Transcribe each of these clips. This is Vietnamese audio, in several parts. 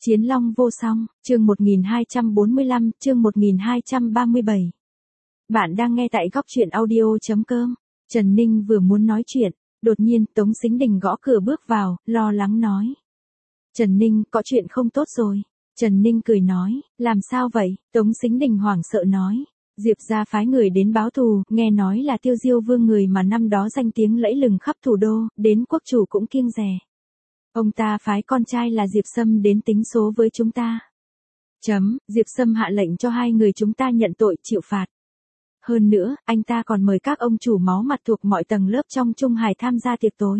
Chiến Long vô song, chương 1245, chương 1237. Bạn đang nghe tại góc truyện audio.com. Trần Ninh vừa muốn nói chuyện, đột nhiên Tống Sính Đình gõ cửa bước vào, lo lắng nói. Trần Ninh, có chuyện không tốt rồi. Trần Ninh cười nói, làm sao vậy? Tống Sính Đình hoảng sợ nói. Diệp gia phái người đến báo thù, nghe nói là Tiêu Diêu Vương người mà năm đó danh tiếng lẫy lừng khắp thủ đô, đến quốc chủ cũng kiêng dè. Ông ta phái con trai là Diệp Sâm đến tính số với chúng ta. Diệp Sâm hạ lệnh cho hai người chúng ta nhận tội chịu phạt. Hơn nữa, anh ta còn mời các ông chủ máu mặt thuộc mọi tầng lớp trong Trung Hải tham gia tiệc tối.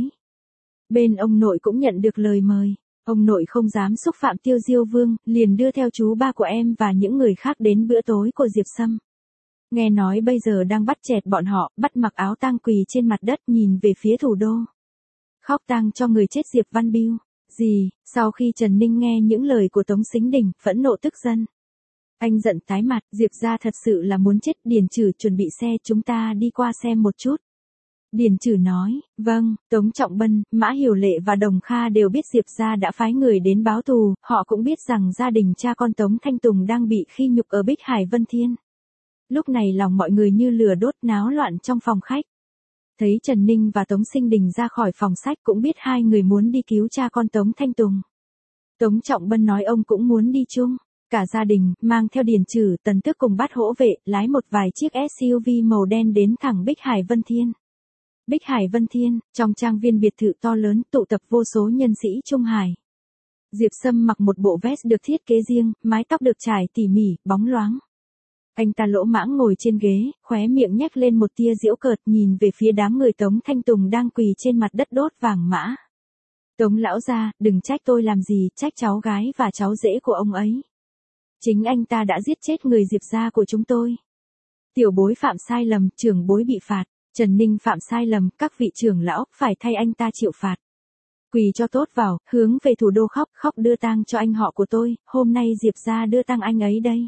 Bên ông nội cũng nhận được lời mời. Ông nội không dám xúc phạm Tiêu Diêu Vương, liền đưa theo chú ba của em và những người khác đến bữa tối của Diệp Sâm. Nghe nói bây giờ đang bắt chẹt bọn họ, bắt mặc áo tang quỳ trên mặt đất nhìn về phía thủ đô. Khóc tang cho người chết Diệp Văn Biêu. Gì? Sau khi Trần Ninh nghe những lời của Tống Sính Đình, phẫn nộ tức giận. Anh giận tái mặt, Diệp gia thật sự là muốn chết. Điền Trử chuẩn bị xe, chúng ta đi qua xem một chút. Điền Trử nói, vâng. Tống Trọng Bân, Mã Hiểu Lệ và Đồng Kha đều biết Diệp gia đã phái người đến báo thù, họ cũng biết rằng gia đình cha con Tống Thanh Tùng đang bị khi nhục ở Bích Hải Vân Thiên. Lúc này lòng mọi người như lửa đốt, náo loạn trong phòng khách. Thấy Trần Ninh và Tống Sính Đình ra khỏi phòng sách cũng biết hai người muốn đi cứu cha con Tống Thanh Tùng. Tống Trọng Bân nói ông cũng muốn đi chung. Cả gia đình, mang theo Điền Trử, Tần Tước cùng Bát Hỗ Vệ, lái một vài chiếc SUV màu đen đến thẳng Bích Hải Vân Thiên. Bích Hải Vân Thiên, trong trang viên biệt thự to lớn, tụ tập vô số nhân sĩ Trung Hải. Diệp Sâm mặc một bộ vest được thiết kế riêng, mái tóc được trải tỉ mỉ, bóng loáng. Anh ta lỗ mãng ngồi trên ghế, khóe miệng nhếch lên một tia giễu cợt, nhìn về phía đám người Tống Thanh Tùng đang quỳ trên mặt đất đốt vàng mã. Tống lão gia, đừng trách tôi làm gì, trách cháu gái và cháu rể của ông ấy. Chính anh ta đã giết chết người Diệp gia của chúng tôi. Tiểu bối phạm sai lầm, trưởng bối bị phạt. Trần Ninh phạm sai lầm, các vị trưởng lão phải thay anh ta chịu phạt. Quỳ cho tốt vào, hướng về thủ đô khóc đưa tang cho anh họ của tôi, hôm nay Diệp gia đưa tang anh ấy đây.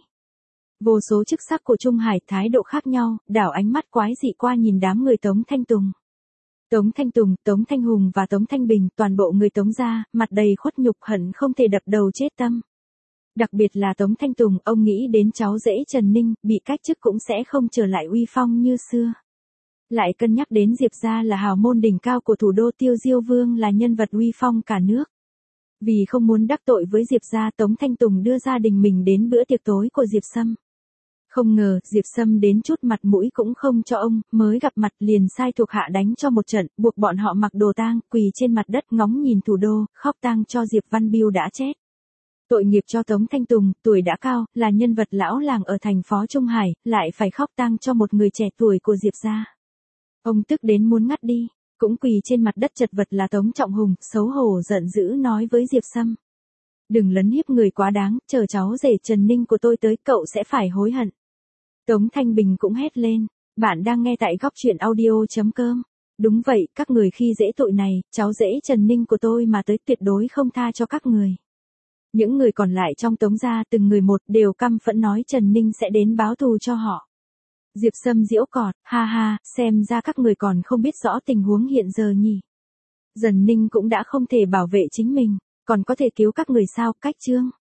Vô số chức sắc của Trung Hải thái độ khác nhau, đảo ánh mắt quái dị qua nhìn đám người Tống Thanh Tùng. Tống Thanh Tùng, Tống Thanh Hùng và Tống Thanh Bình, toàn bộ người Tống gia, mặt đầy khuất nhục hận không thể đập đầu chết tâm. Đặc biệt là Tống Thanh Tùng, ông nghĩ đến cháu rể Trần Ninh, bị cách chức cũng sẽ không trở lại uy phong như xưa. Lại cân nhắc đến Diệp gia là hào môn đỉnh cao của thủ đô, Tiêu Diêu Vương là nhân vật uy phong cả nước. Vì không muốn đắc tội với Diệp gia, Tống Thanh Tùng đưa gia đình mình đến bữa tiệc tối của Diệp Sâm. Không ngờ, Diệp Sâm đến chút mặt mũi cũng không cho ông, mới gặp mặt liền sai thuộc hạ đánh cho một trận, buộc bọn họ mặc đồ tang, quỳ trên mặt đất ngóng nhìn thủ đô, khóc tang cho Diệp Văn Biêu đã chết. Tội nghiệp cho Tống Thanh Tùng, tuổi đã cao, là nhân vật lão làng ở thành phố Trung Hải, lại phải khóc tang cho một người trẻ tuổi của Diệp gia. Ông tức đến muốn ngắt đi, cũng quỳ trên mặt đất chật vật là Tống Trọng Hùng, xấu hổ giận dữ nói với Diệp Sâm. Đừng lấn hiếp người quá đáng, chờ cháu rể Trần Ninh của tôi tới, cậu sẽ phải hối hận. Tống Thanh Bình cũng hét lên, bạn đang nghe tại góc truyện audio.com. Đúng vậy, các người khi dễ tội này, cháu rể Trần Ninh của tôi mà tới tuyệt đối không tha cho các người. Những người còn lại trong Tống gia từng người một đều căm phẫn nói Trần Ninh sẽ đến báo thù cho họ. Diệp Sâm giễu cợt, ha ha, xem ra các người còn không biết rõ tình huống hiện giờ nhỉ. Trần Ninh cũng đã không thể bảo vệ chính mình, còn có thể cứu các người sao, cách chương.